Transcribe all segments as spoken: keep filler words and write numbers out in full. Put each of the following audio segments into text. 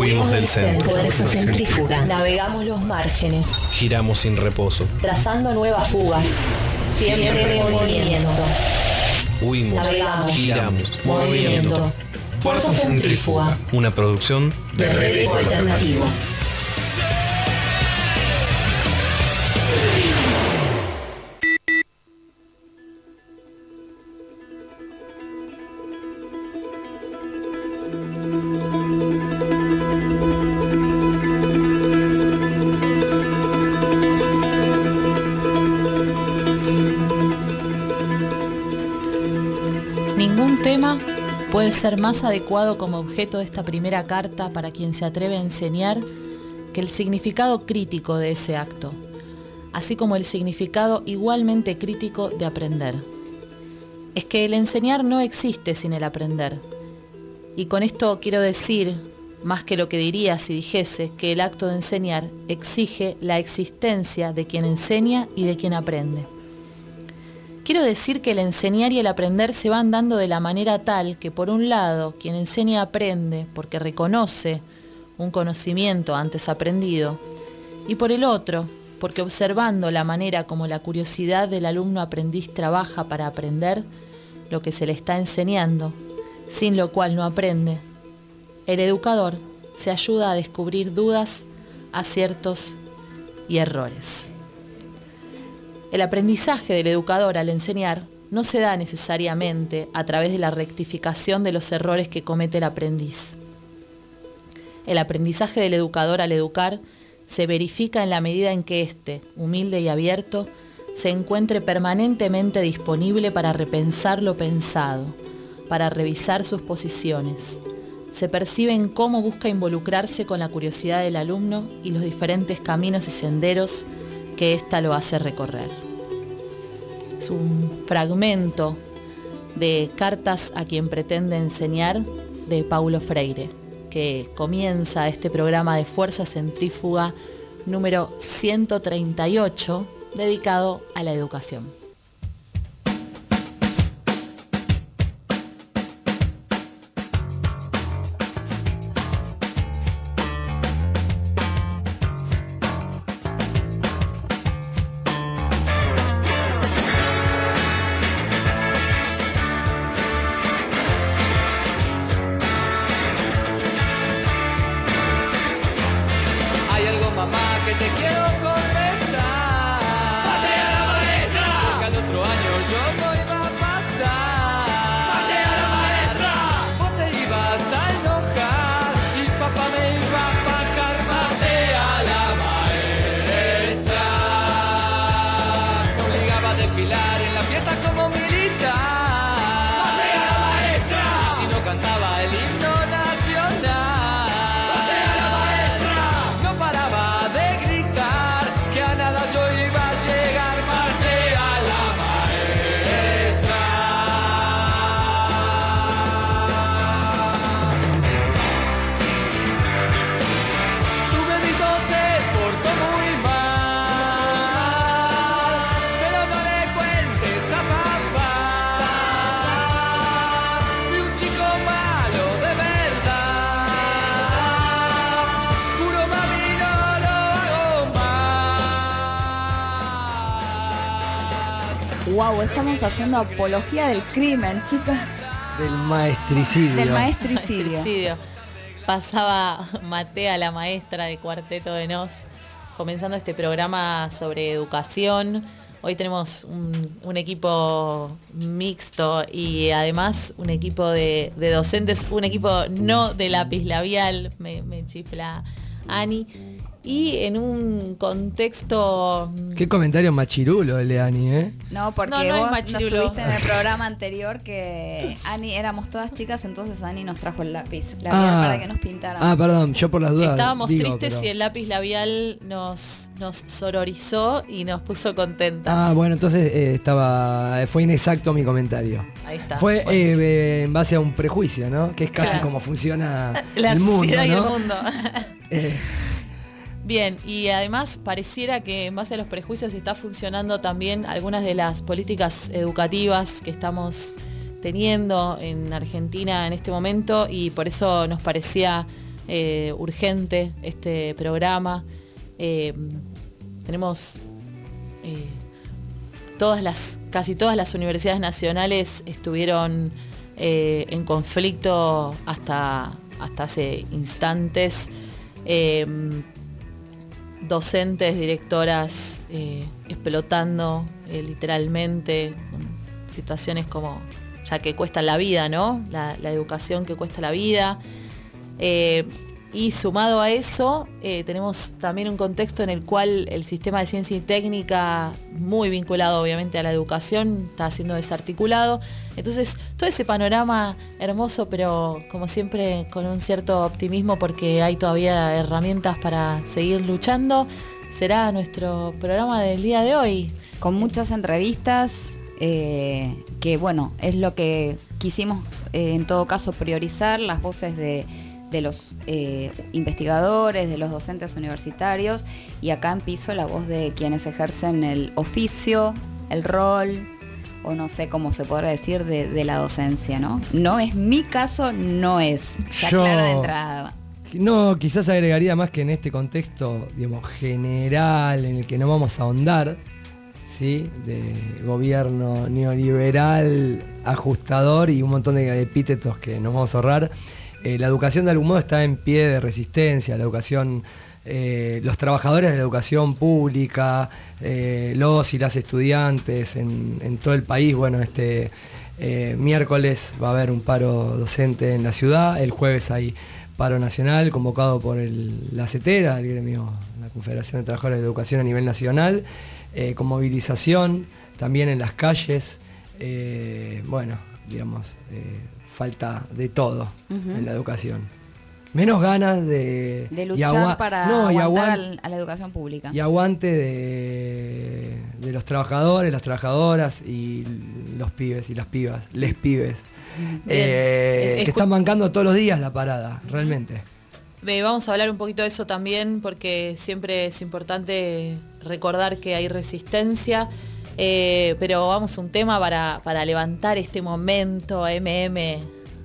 Huimos del centro. Fuerza centrífuga. Navegamos los márgenes. Giramos sin reposo. Trazando nuevas fugas. Siempre en movimiento. Huimos, Navegamos, giramos, movimiento. movimiento. Fuerza centrífuga. Una producción de Red Eco Alternativo. Ningún tema puede ser más adecuado como objeto de esta primera carta para quien se atreve a enseñar que el significado crítico de ese acto, así como el significado igualmente crítico de aprender. Es que el enseñar no existe sin el aprender. Y con esto quiero decir, más que lo que diría si dijese, que el acto de enseñar exige la existencia de quien enseña y de quien aprende. Quiero decir que el enseñar y el aprender se van dando de la manera tal que, por un lado, quien enseña aprende porque reconoce un conocimiento antes aprendido, y por el otro, porque observando la manera como la curiosidad del alumno aprendiz trabaja para aprender lo que se le está enseñando, sin lo cual no aprende, el educador se ayuda a descubrir dudas, aciertos y errores. El aprendizaje del educador al enseñar no se da necesariamente a través de la rectificación de los errores que comete el aprendiz. El aprendizaje del educador al educar se verifica en la medida en que éste, humilde y abierto, se encuentre permanentemente disponible para repensar lo pensado, para revisar sus posiciones. Se percibe en cómo busca involucrarse con la curiosidad del alumno y los diferentes caminos y senderos que ésta lo hace recorrer. Es un fragmento de Cartas a quien pretende enseñar de Paulo Freire, que comienza este programa de Fuerza Centrífuga número ciento treinta y ocho, dedicado a la educación. Wow, estamos haciendo apología del crimen, chicas. Del maestricidio. Del maestricidio. maestricidio. Pasaba Matea, la maestra de Cuarteto de Nos, comenzando este programa sobre educación. Hoy tenemos un, un equipo mixto y además un equipo de, de docentes, un equipo no de lápiz labial, me, me chifla Ani. Y en un contexto... Qué comentario machirulo el de Ani, ¿eh? No, porque no, no vos no estuviste en el programa anterior que Ani, éramos todas chicas, entonces Ani nos trajo el lápiz labial ah, para que nos pintáramos. Ah, perdón, yo por las dudas Estábamos digo, tristes pero... y el lápiz labial nos, nos sororizó y nos puso contentas. Ah, bueno, entonces eh, estaba fue inexacto mi comentario. Ahí está. Fue bueno. eh, en base a un prejuicio, ¿no? Que es casi claro. como funciona la el mundo, sociedad ¿no? y el mundo. eh... Bien, y además pareciera que en base a los prejuicios está funcionando también algunas de las políticas educativas que estamos teniendo en Argentina en este momento, y por eso nos parecía eh, urgente este programa. Eh, tenemos eh, todas las, casi todas las universidades nacionales estuvieron eh, en conflicto hasta, hasta hace instantes. Eh, docentes, directoras eh, explotando eh, literalmente, con situaciones como ya que cuestan la vida, ¿no? La, la educación que cuesta la vida. Eh, y sumado a eso, eh, tenemos también un contexto en el cual el sistema de ciencia y técnica, muy vinculado obviamente a la educación, está siendo desarticulado. Entonces, todo ese panorama hermoso, pero como siempre con un cierto optimismo porque hay todavía herramientas para seguir luchando, será nuestro programa del día de hoy. Con muchas entrevistas, eh, que bueno, es lo que quisimos eh, en todo caso priorizar, las voces de, de los eh, investigadores, de los docentes universitarios, y acá en piso la voz de quienes ejercen el oficio, el rol, o no sé cómo se podrá decir, de, de la docencia, ¿no? No es mi caso, no es. Ya Yo- claro de entrada. No, quizás agregaría más que en este contexto, digamos, general, en el que no vamos a ahondar, ¿sí? De gobierno neoliberal, ajustador y un montón de epítetos que nos vamos a ahorrar. Eh, la educación de algún modo está en pie de resistencia, la educación, eh, los trabajadores de la educación pública, eh, los y las estudiantes en, en todo el país. Bueno, este eh, miércoles va a haber un paro docente en la ciudad, el jueves hay paro nacional convocado por el, la CETERA, el gremio, la Confederación de Trabajadores de la Educación a nivel nacional, eh, con movilización también en las calles. Eh, bueno, digamos, eh, falta de todo Ujú. en la educación. Menos ganas de... De y luchar agua- para no, y aguantar aguan- al- a la educación pública. y aguante de, de los trabajadores, las trabajadoras y los pibes y las pibas, les pibes, eh, Eh, que escu- están bancando todos los días la parada, realmente. Ve, vamos a hablar un poquito de eso también, porque siempre es importante recordar que hay resistencia, eh, pero vamos a un tema para, para levantar este momento, M M.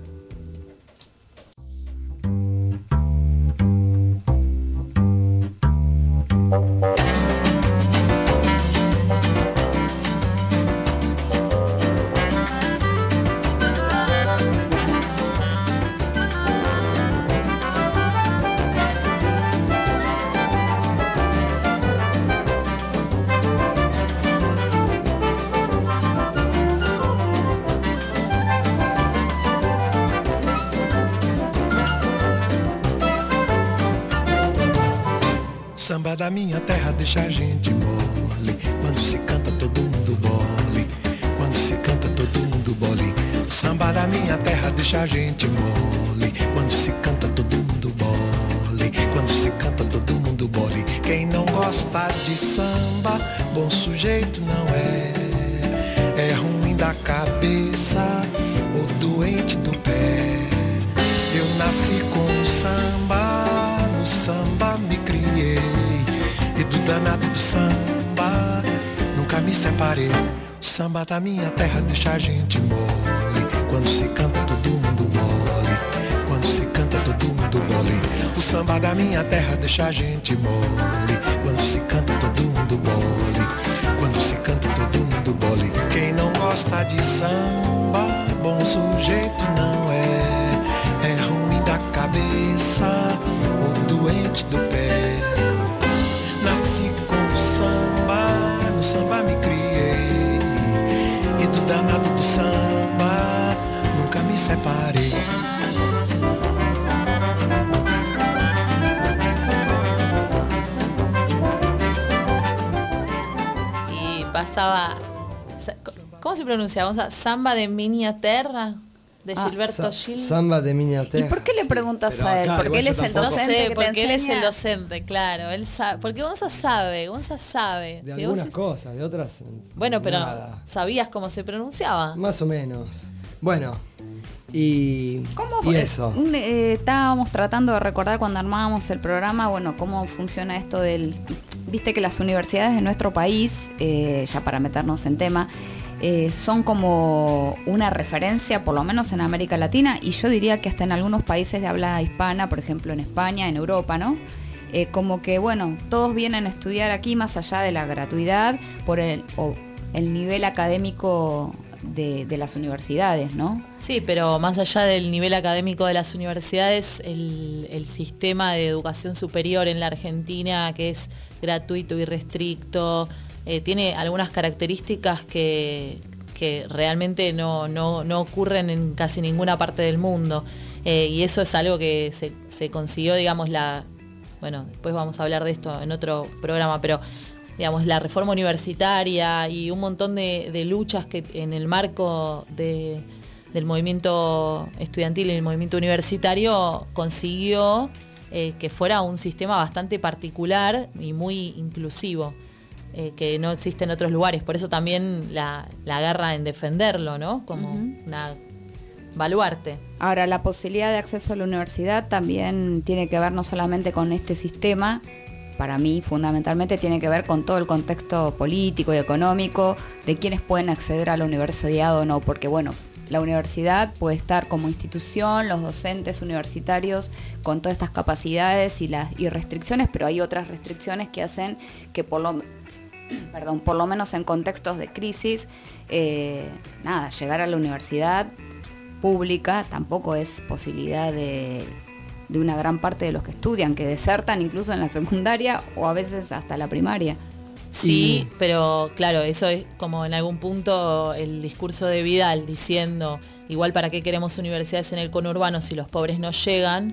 Samba da minha terra deixa a gente mole. Quando se canta todo mundo bole. Quando se canta todo mundo bole. O samba da minha terra deixa a gente mole. Quando se canta todo mundo bole. Quando se canta todo mundo bole. Quem não gosta de samba, bom sujeito não é. É ruim da cabeça ou doente do pé. Eu nasci com samba, no samba me criei. E do danado do samba, nunca me separei. O samba da minha terra deixa a gente mole. Quando se canta todo mundo mole. Quando se canta todo mundo mole. O samba da minha terra deixa a gente mole. Quando se canta todo mundo mole. Quando se canta todo mundo mole. Quem não gosta de samba, bom sujeito não é. É ruim da cabeça ou doente do pé. Nasci com o samba, no samba me criei. E do danado do samba, nunca me separei. Y pasaba, ¿cómo se pronuncia? Vamos a Samba de Miniaterra, de Ah, Gilberto Sa- Gil. Samba de Miniaterra. ¿Y por qué le preguntas pero a él? acá Porque igual él yo es el tampoco- No docente sé, que te porque él es el enseña. docente, claro. Él sabe, porque Gonza sabe, Gonza sabe. De Si algunas vos- cosas, de otras. Bueno, pero nada. ¿sabías cómo se pronunciaba? Más o menos. Bueno, y, ¿Cómo y fue? eso. Un, eh, estábamos tratando de recordar cuando armábamos el programa, bueno, cómo funciona esto del... Viste que las universidades de nuestro país, eh, ya para meternos en tema, eh, son como una referencia, por lo menos en América Latina, y yo diría que hasta en algunos países de habla hispana, por ejemplo en España, en Europa, ¿no? Eh, como que, bueno, todos vienen a estudiar aquí más allá de la gratuidad por el, o el nivel académico de, de las universidades, ¿no? Sí, pero más allá del nivel académico de las universidades, el, el sistema de educación superior en la Argentina, que es gratuito y restricto, eh, tiene algunas características que, que realmente no, no, no ocurren en casi ninguna parte del mundo. Eh, y eso es algo que se, se consiguió, digamos, la... Bueno, después vamos a hablar de esto en otro programa, pero digamos, la reforma universitaria y un montón de, de luchas que en el marco de, del movimiento estudiantil y el movimiento universitario consiguió eh, que fuera un sistema bastante particular y muy inclusivo, eh, que no existe en otros lugares. Por eso también la, la agarra en defenderlo, ¿no? Como uh-huh. una baluarte. Ahora, la posibilidad de acceso a la universidad también tiene que ver no solamente con este sistema, para mí fundamentalmente tiene que ver con todo el contexto político y económico de quienes pueden acceder a la universidad o no, porque bueno, la universidad puede estar como institución, los docentes universitarios con todas estas capacidades y las y restricciones, pero hay otras restricciones que hacen que por lo perdón, por lo menos en contextos de crisis, eh, nada, llegar a la universidad pública tampoco es posibilidad de, de una gran parte de los que estudian, que desertan incluso en la secundaria o a veces hasta la primaria. Sí, y... pero claro, eso es como en algún punto el discurso de Vidal diciendo, igual para qué queremos universidades en el conurbano si los pobres no llegan,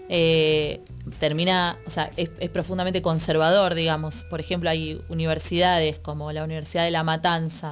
eh, termina, o sea, es, es profundamente conservador, digamos. Por ejemplo, hay universidades como la Universidad de La Matanza,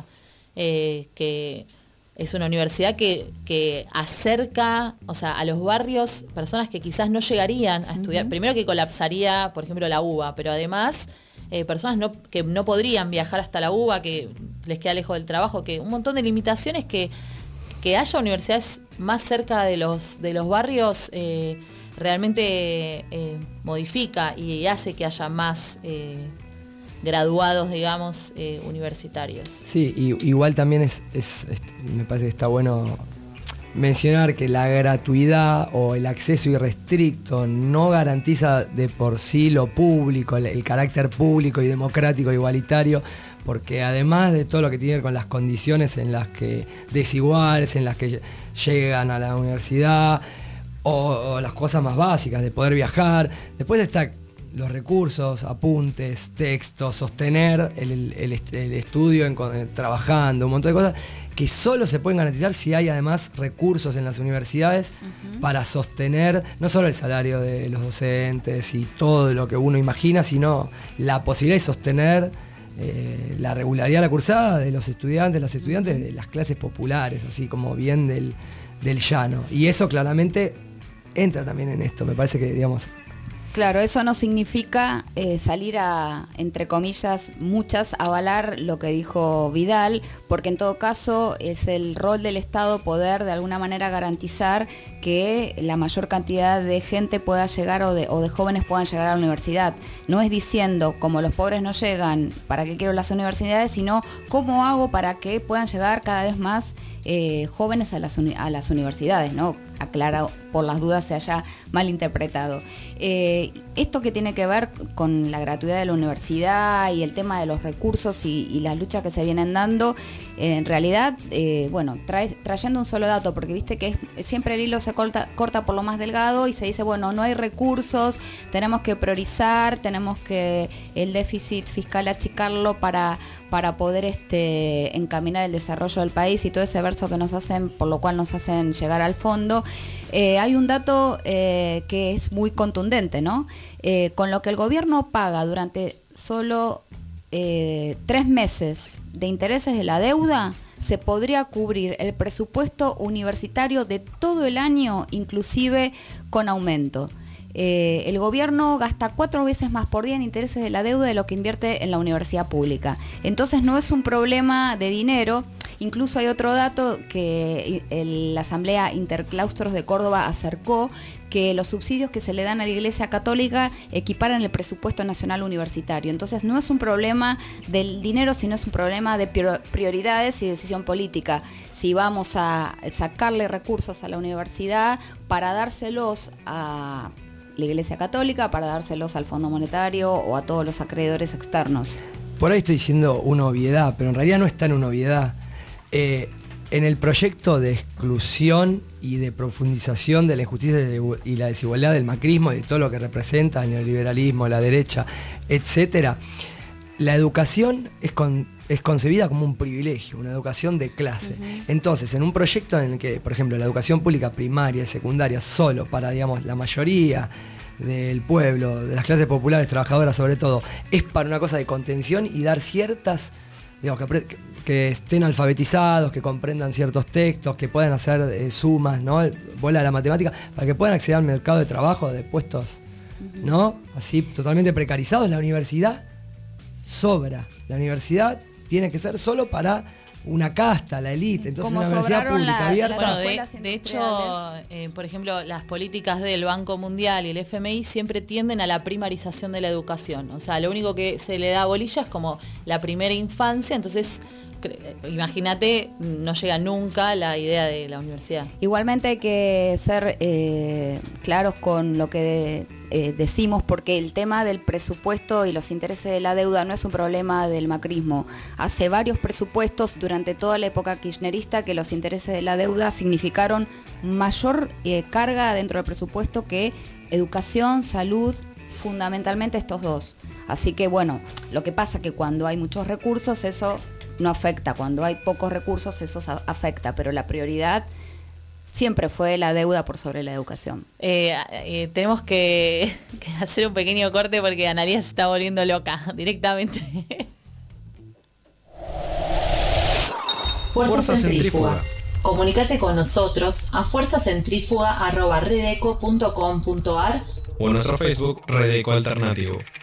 eh, que es una universidad que, que acerca, o sea, a los barrios personas que quizás no llegarían a estudiar. Uh-huh. Primero que colapsaría, por ejemplo, la U B A, pero además eh, personas no, que no podrían viajar hasta la U B A, que les queda lejos del trabajo, que un montón de limitaciones que, que haya universidades más cerca de los, de los barrios eh, realmente eh, modifica y hace que haya más... Eh, graduados, digamos, eh, universitarios. Sí, y, igual también es, es, es, me parece que está bueno mencionar que la gratuidad o el acceso irrestricto no garantiza de por sí lo público, el, el carácter público y democrático igualitario, porque además de todo lo que tiene que ver con las condiciones en las que desiguales, en las que llegan a la universidad, o, o las cosas más básicas de poder viajar, después está los recursos, apuntes, textos, sostener el, el, el, el estudio en, en, trabajando, un montón de cosas que solo se pueden garantizar si hay además recursos en las universidades uh-huh. para sostener no solo el salario de los docentes y todo lo que uno imagina, sino la posibilidad de sostener eh, la regularidad de la cursada de los estudiantes, las estudiantes de las clases populares, así como bien del, del llano. Y eso claramente entra también en esto, me parece que, digamos... Claro, eso no significa eh, salir a, entre comillas, muchas, avalar lo que dijo Vidal, porque en todo caso es el rol del Estado poder de alguna manera garantizar que la mayor cantidad de gente pueda llegar o de, o de jóvenes puedan llegar a la universidad. No es diciendo, como los pobres no llegan, ¿para qué quiero las universidades?, sino cómo hago para que puedan llegar cada vez más eh, jóvenes a las, uni- a las universidades, ¿no? Aclara, por las dudas se haya malinterpretado. Eh, esto que tiene que ver con la gratuidad de la universidad y el tema de los recursos y, y las luchas que se vienen dando, eh, en realidad, eh, bueno, trae, trayendo un solo dato, porque viste que es, siempre el hilo se corta, corta por lo más delgado y se dice, bueno, no hay recursos, tenemos que priorizar, tenemos que el déficit fiscal achicarlo para, para poder este, encaminar el desarrollo del país y todo ese verso que nos hacen, por lo cual nos hacen llegar al fondo. Eh, hay un dato eh, que es muy contundente, ¿no? Eh, con lo que el gobierno paga durante solo eh, tres meses de intereses de la deuda, se podría cubrir el presupuesto universitario de todo el año, inclusive con aumento. Eh, el gobierno gasta cuatro veces más por día en intereses de la deuda de lo que invierte en la universidad pública. Entonces no es un problema de dinero. Incluso hay otro dato que el, la Asamblea Interclaustros de Córdoba acercó, que los subsidios que se le dan a la Iglesia Católica equiparan el presupuesto nacional universitario. Entonces no es un problema del dinero, sino es un problema de prioridades y decisión política. Si vamos a sacarle recursos a la universidad para dárselos a la Iglesia Católica, para dárselos al Fondo Monetario o a todos los acreedores externos. Por ahí estoy diciendo una obviedad, pero en realidad no es tan una obviedad. Eh, en el proyecto de exclusión y de profundización de la injusticia y la desigualdad del macrismo y de todo lo que representa el neoliberalismo, la derecha, etcétera, la educación es, con, es concebida como un privilegio, una educación de clase. Uh-huh. Entonces, en un proyecto en el que, por ejemplo, la educación pública primaria y secundaria solo para, digamos, la mayoría del pueblo, de las clases populares, trabajadoras sobre todo, es para una cosa de contención y dar ciertas, digamos, que, que estén alfabetizados, que comprendan ciertos textos, que puedan hacer eh, sumas, ¿no? Bola de la matemática, para que puedan acceder al mercado de trabajo de puestos, uh-huh. ¿no? Así totalmente precarizados. La universidad sobra. La universidad tiene que ser solo para una casta, la élite. Entonces Como una universidad pública la, abierta. Bueno, de, de hecho, eh, por ejemplo, las políticas del Banco Mundial y el F M I siempre tienden a la primarización de la educación. O sea, lo único que se le da bolilla es como la primera infancia, entonces imagínate, no llega nunca la idea de la universidad. Igualmente hay que ser eh, claros con lo que eh, decimos, porque el tema del presupuesto y los intereses de la deuda no es un problema del macrismo. Hace varios presupuestos durante toda la época kirchnerista que los intereses de la deuda significaron mayor eh, carga dentro del presupuesto que educación, salud, fundamentalmente estos dos. Así que bueno, lo que pasa es que cuando hay muchos recursos eso no afecta, cuando hay pocos recursos eso afecta, pero la prioridad siempre fue la deuda por sobre la educación. Eh, eh, tenemos que, que hacer un pequeño corte porque Analía se está volviendo loca directamente. Fuerza, Fuerza Centrífuga. Centrífuga. Comunicate con nosotros a fuerzacentrifuga arroba redeco punto com punto ar O en nuestro Facebook, Redeco Alternativo.